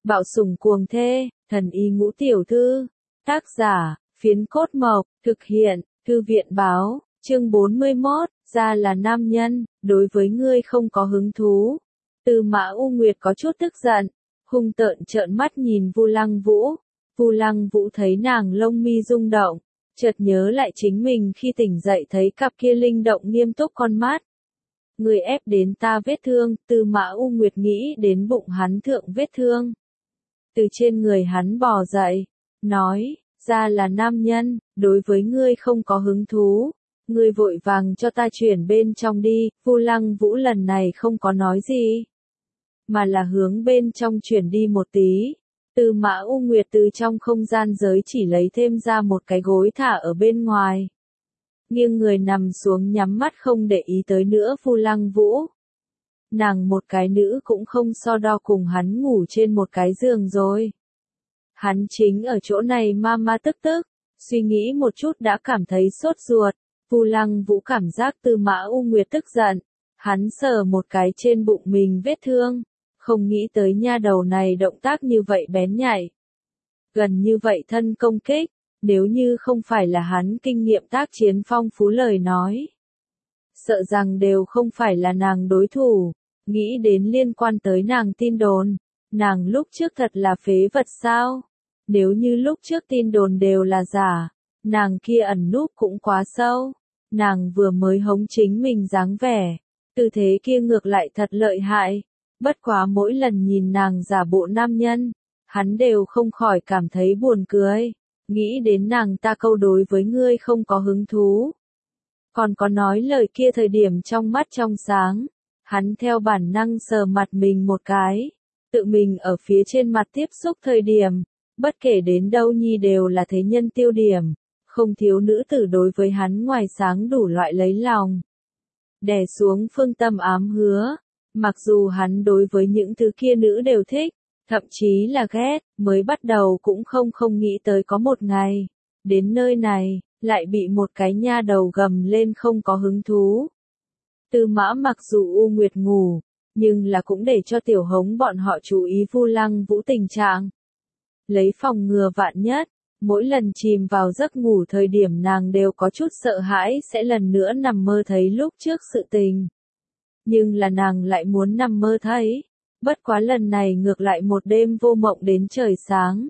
Bạo sủng cuồng thê, thần y ngũ tiểu thư. Tác giả, Phiến Cốt Mộc, thực hiện, Thư viện báo, chương 41, ra là nam nhân, đối với ngươi không có hứng thú. Tư Mã U Nguyệt có chút tức giận, hung tợn trợn mắt nhìn Vu Lăng Vũ. Vu Lăng Vũ thấy nàng lông mi rung động, chợt nhớ lại chính mình khi tỉnh dậy thấy cặp kia linh động nghiêm túc con mắt. Người ép đến ta vết thương, Tư Mã U Nguyệt nghĩ đến bụng hắn thượng vết thương. Từ trên người hắn bò dậy, nói, ra là nam nhân, đối với ngươi không có hứng thú. Ngươi vội vàng cho ta chuyển bên trong đi. Vu Lăng Vũ lần này không có nói gì, mà là hướng bên trong chuyển đi một tí. Tư Mã U Nguyệt từ trong không gian giới chỉ lấy thêm ra một cái gối thả ở bên ngoài. Nghiêng người nằm xuống nhắm mắt không để ý tới nữa Vu Lăng Vũ. Nàng một cái nữ cũng không so đo cùng hắn ngủ trên một cái giường rồi. Hắn chính ở chỗ này ma tức, suy nghĩ một chút đã cảm thấy sốt ruột. Vu Lăng Vũ cảm giác Tư Mã U Nguyệt tức giận. Hắn sờ một cái trên bụng mình vết thương. Không nghĩ tới nha đầu này động tác như vậy bén nhạy. Gần như vậy thân công kích, nếu như không phải là hắn kinh nghiệm tác chiến phong phú lời nói. Sợ rằng đều không phải là nàng đối thủ, nghĩ đến liên quan tới nàng tin đồn. Nàng lúc trước thật là phế vật sao? Nếu như lúc trước tin đồn đều là giả, nàng kia ẩn núp cũng quá sâu. Nàng vừa mới hống chính mình dáng vẻ, tư thế kia ngược lại thật lợi hại. Bất quá mỗi lần nhìn nàng giả bộ nam nhân, hắn đều không khỏi cảm thấy buồn cười. Nghĩ đến nàng ta câu đối với ngươi không có hứng thú. Còn có nói lời kia thời điểm trong mắt trong sáng. Hắn theo bản năng sờ mặt mình một cái. Tự mình ở phía trên mặt tiếp xúc thời điểm. Bất kể đến đâu nhi đều là thế nhân tiêu điểm. Không thiếu nữ tử đối với hắn ngoài sáng đủ loại lấy lòng. Đè xuống phương tâm ám hứa. Mặc dù hắn đối với những thứ kia nữ đều thích, thậm chí là ghét, mới bắt đầu cũng không nghĩ tới có một ngày, đến nơi này, lại bị một cái nha đầu gầm lên không có hứng thú. Tư Mã mặc dù U Nguyệt ngủ, nhưng là cũng để cho tiểu hống bọn họ chú ý Vu Lăng Vũ tình trạng. Lấy phòng ngừa vạn nhất, mỗi lần chìm vào giấc ngủ thời điểm nàng đều có chút sợ hãi sẽ lần nữa nằm mơ thấy lúc trước sự tình. Nhưng là nàng lại muốn nằm mơ thấy. Bất quá lần này ngược lại một đêm vô mộng đến trời sáng.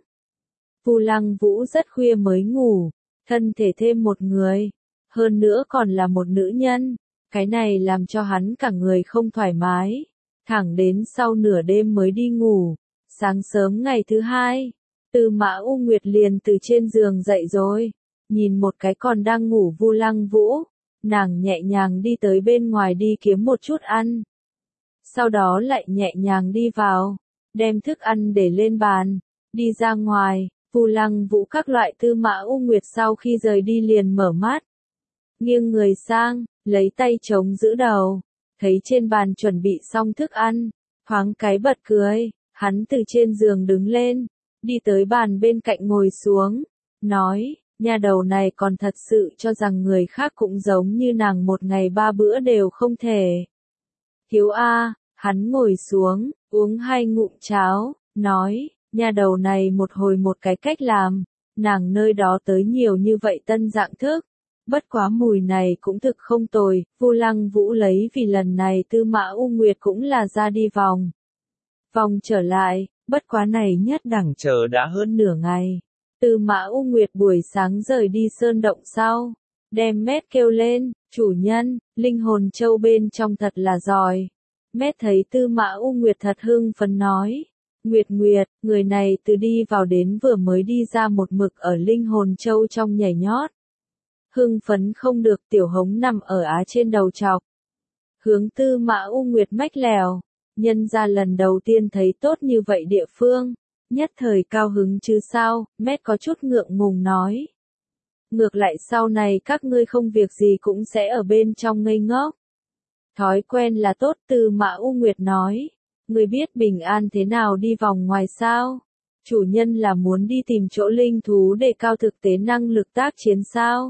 Vu Lăng Vũ rất khuya mới ngủ, thân thể thêm một người, hơn nữa còn là một nữ nhân. Cái này làm cho hắn cả người không thoải mái. Thẳng đến sau nửa đêm mới đi ngủ. Sáng sớm ngày thứ hai, Tư Mã U Nguyệt liền từ trên giường dậy rồi. Nhìn một cái còn đang ngủ Vu Lăng Vũ. Nàng nhẹ nhàng đi tới bên ngoài đi kiếm một chút ăn. Sau đó lại nhẹ nhàng đi vào, đem thức ăn để lên bàn, đi ra ngoài. Vu Lăng Vũ các loại Tư Mã U Nguyệt sau khi rời đi liền mở mắt. Nghiêng người sang, lấy tay chống giữ đầu, thấy trên bàn chuẩn bị xong thức ăn, thoáng cái bật cười, hắn từ trên giường đứng lên, đi tới bàn bên cạnh ngồi xuống, nói. Nhà đầu này còn thật sự cho rằng người khác cũng giống như nàng một ngày 3 bữa đều không thể. Hiếu A, hắn ngồi xuống, uống 2 ngụm cháo, nói, nhà đầu này một hồi một cái cách làm, nàng nơi đó tới nhiều như vậy tân dạng thức. Bất quá mùi này cũng thực không tồi, Vu Lăng Vũ lấy vì lần này Tư Mã U Nguyệt cũng là ra đi vòng. Vòng trở lại, bất quá này nhất đẳng chờ đã hơn nửa ngày. Tư Mã U Nguyệt buổi sáng rời đi sơn động sau, đem Mét kêu lên, chủ nhân, linh hồn châu bên trong thật là giỏi. Mét thấy Tư Mã U Nguyệt thật hưng phấn nói, Nguyệt Nguyệt, người này từ đi vào đến vừa mới đi ra một mực ở linh hồn châu trong nhảy nhót. Hưng phấn không được tiểu hống nằm ở á trên đầu chọc. Hướng Tư Mã U Nguyệt mách lèo, nhân ra lần đầu tiên thấy tốt như vậy địa phương. Nhất thời cao hứng chứ sao, Mét có chút ngượng ngùng nói. Ngược lại sau này các ngươi không việc gì cũng sẽ ở bên trong ngây ngốc. Thói quen là tốt, Tư Mã U Nguyệt nói. Ngươi biết bình an thế nào đi vòng ngoài sao? Chủ nhân là muốn đi tìm chỗ linh thú để cao thực tế năng lực tác chiến sao?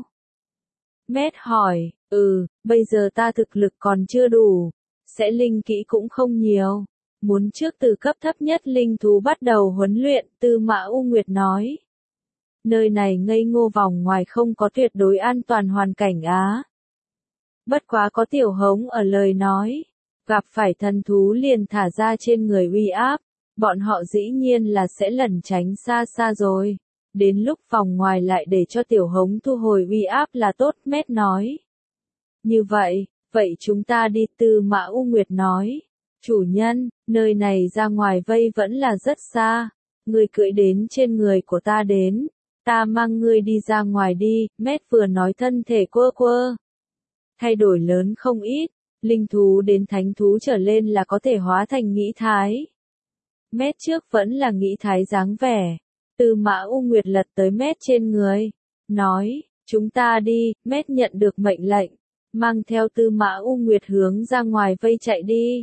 Mét hỏi, bây giờ ta thực lực còn chưa đủ, sẽ linh kỹ cũng không nhiều. Muốn trước từ cấp thấp nhất linh thú bắt đầu huấn luyện, Tư Mã U Nguyệt nói. Nơi này ngây ngô vòng ngoài không có tuyệt đối an toàn hoàn cảnh á. Bất quá có Tiểu Hống ở lời nói. Gặp phải thần thú liền thả ra trên người uy áp. Bọn họ dĩ nhiên là sẽ lẩn tránh xa xa rồi. Đến lúc vòng ngoài lại để cho Tiểu Hống thu hồi uy áp là tốt, Mét nói. Như vậy, vậy chúng ta đi, Tư Mã U Nguyệt nói. Chủ nhân, nơi này ra ngoài vây vẫn là rất xa. Ngươi cưỡi đến trên người của ta đến. Ta mang ngươi đi ra ngoài đi, Mét vừa nói thân thể quơ quơ. Thay đổi lớn không ít, linh thú đến thánh thú trở lên là có thể hóa thành nghĩ thái. Mét trước vẫn là nghĩ thái dáng vẻ. Tư Mã U Nguyệt lật tới Mét trên người. Nói, chúng ta đi, Mét nhận được mệnh lệnh. Mang theo Tư Mã U Nguyệt hướng ra ngoài vây chạy đi.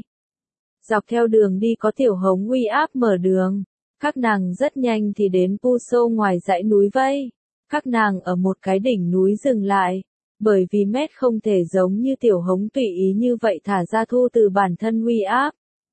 Dọc theo đường đi có Tiểu Hống uy áp mở đường. Các nàng rất nhanh thì đến Pu Sâu ngoài dãy núi vây. Các nàng ở một cái đỉnh núi dừng lại. Bởi vì Mét không thể giống như Tiểu Hống tùy ý như vậy thả ra thu từ bản thân uy áp.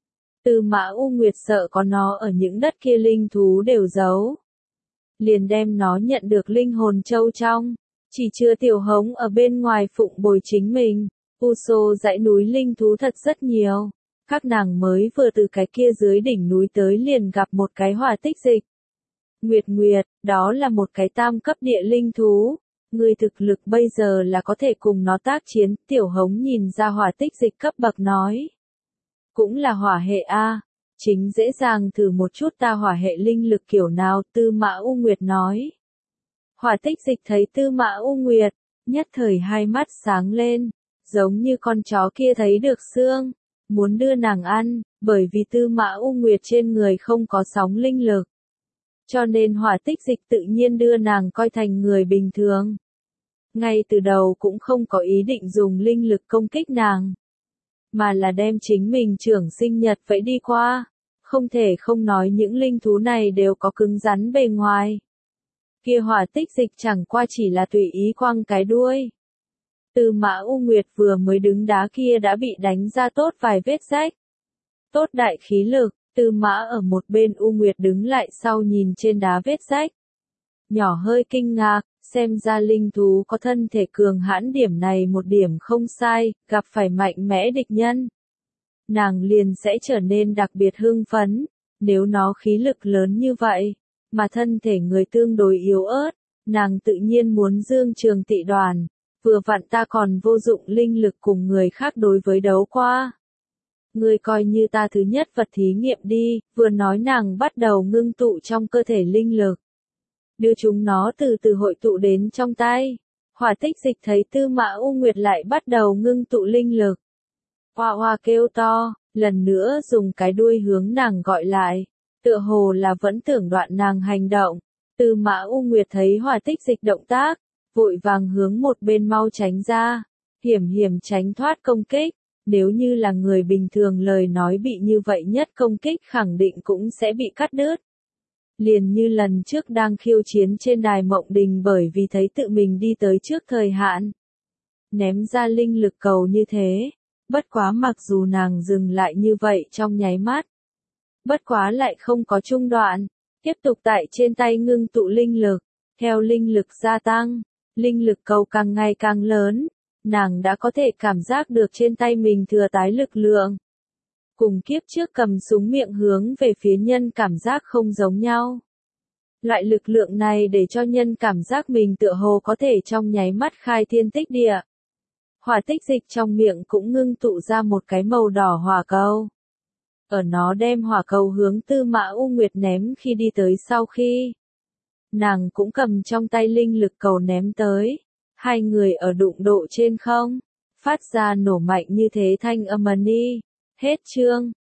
Tư Mã U Nguyệt sợ có nó ở những đất kia linh thú đều giấu. Liền đem nó nhận được linh hồn châu trong. Chỉ chưa Tiểu Hống ở bên ngoài phụng bồi chính mình. Pu Sâu dãy núi linh thú thật rất nhiều. Các nàng mới vừa từ cái kia dưới đỉnh núi tới liền gặp một cái hỏa tích dịch. Nguyệt Nguyệt, đó là một cái tam cấp địa linh thú. Người thực lực bây giờ là có thể cùng nó tác chiến, Tiểu Hống nhìn ra hỏa tích dịch cấp bậc nói. Cũng là hỏa hệ A, chính dễ dàng thử một chút ta hỏa hệ linh lực kiểu nào, Tư Mã U Nguyệt nói. Hỏa tích dịch thấy Tư Mã U Nguyệt, nhất thời hai mắt sáng lên, giống như con chó kia thấy được xương, muốn đưa nàng ăn, bởi vì Tư Mã U Nguyệt trên người không có sóng linh lực. Cho nên hỏa tích dịch tự nhiên đưa nàng coi thành người bình thường. Ngay từ đầu cũng không có ý định dùng linh lực công kích nàng. Mà là đem chính mình trưởng sinh nhật vẫy đi qua. Không thể không nói những linh thú này đều có cứng rắn bề ngoài. Kia hỏa tích dịch chẳng qua chỉ là tùy ý quăng cái đuôi. Tư Mã U Nguyệt vừa mới đứng đá kia đã bị đánh ra tốt vài vết rách. Tốt đại khí lực. Tư Mã ở một bên U Nguyệt đứng lại sau nhìn trên đá vết rách. Nhỏ hơi kinh ngạc, xem ra linh thú có thân thể cường hãn điểm này một điểm không sai, gặp phải mạnh mẽ địch nhân. Nàng liền sẽ trở nên đặc biệt hưng phấn, nếu nó khí lực lớn như vậy, mà thân thể người tương đối yếu ớt, nàng tự nhiên muốn dương trường tị đoàn, vừa vặn ta còn vô dụng linh lực cùng người khác đối với đấu qua. Ngươi coi như ta thứ nhất vật thí nghiệm đi, vừa nói nàng bắt đầu ngưng tụ trong cơ thể linh lực. Đưa chúng nó từ từ hội tụ đến trong tay. Hỏa tích dịch thấy Tư Mã U Nguyệt lại bắt đầu ngưng tụ linh lực. Hoa hoa kêu to, lần nữa dùng cái đuôi hướng nàng gọi lại. Tựa hồ là vẫn tưởng đoạn nàng hành động. Tư Mã U Nguyệt thấy hỏa tích dịch động tác, vội vàng hướng một bên mau tránh ra. Hiểm hiểm tránh thoát công kích. Nếu như là người bình thường lời nói bị như vậy nhất công kích khẳng định cũng sẽ bị cắt đứt. Liền như lần trước đang khiêu chiến trên đài Mộng Đình bởi vì thấy tự mình đi tới trước thời hạn. Ném ra linh lực cầu như thế. Bất quá mặc dù nàng dừng lại như vậy trong nháy mắt. Bất quá lại không có trung đoạn. Tiếp tục tại trên tay ngưng tụ linh lực. Theo linh lực gia tăng, linh lực cầu càng ngày càng lớn. Nàng đã có thể cảm giác được trên tay mình thừa tái lực lượng. Cùng kiếp trước cầm súng miệng hướng về phía nhân cảm giác không giống nhau. Loại lực lượng này để cho nhân cảm giác mình tựa hồ có thể trong nháy mắt khai thiên tích địa. Hỏa tích dịch trong miệng cũng ngưng tụ ra một cái màu đỏ hỏa cầu. Ở nó đem hỏa cầu hướng Tư Mã U Nguyệt ném khi đi tới sau khi. Nàng cũng cầm trong tay linh lực cầu ném tới. Hai người ở đụng độ trên không, phát ra nổ mạnh như thế thanh âm ầm ĩ. Hết chương.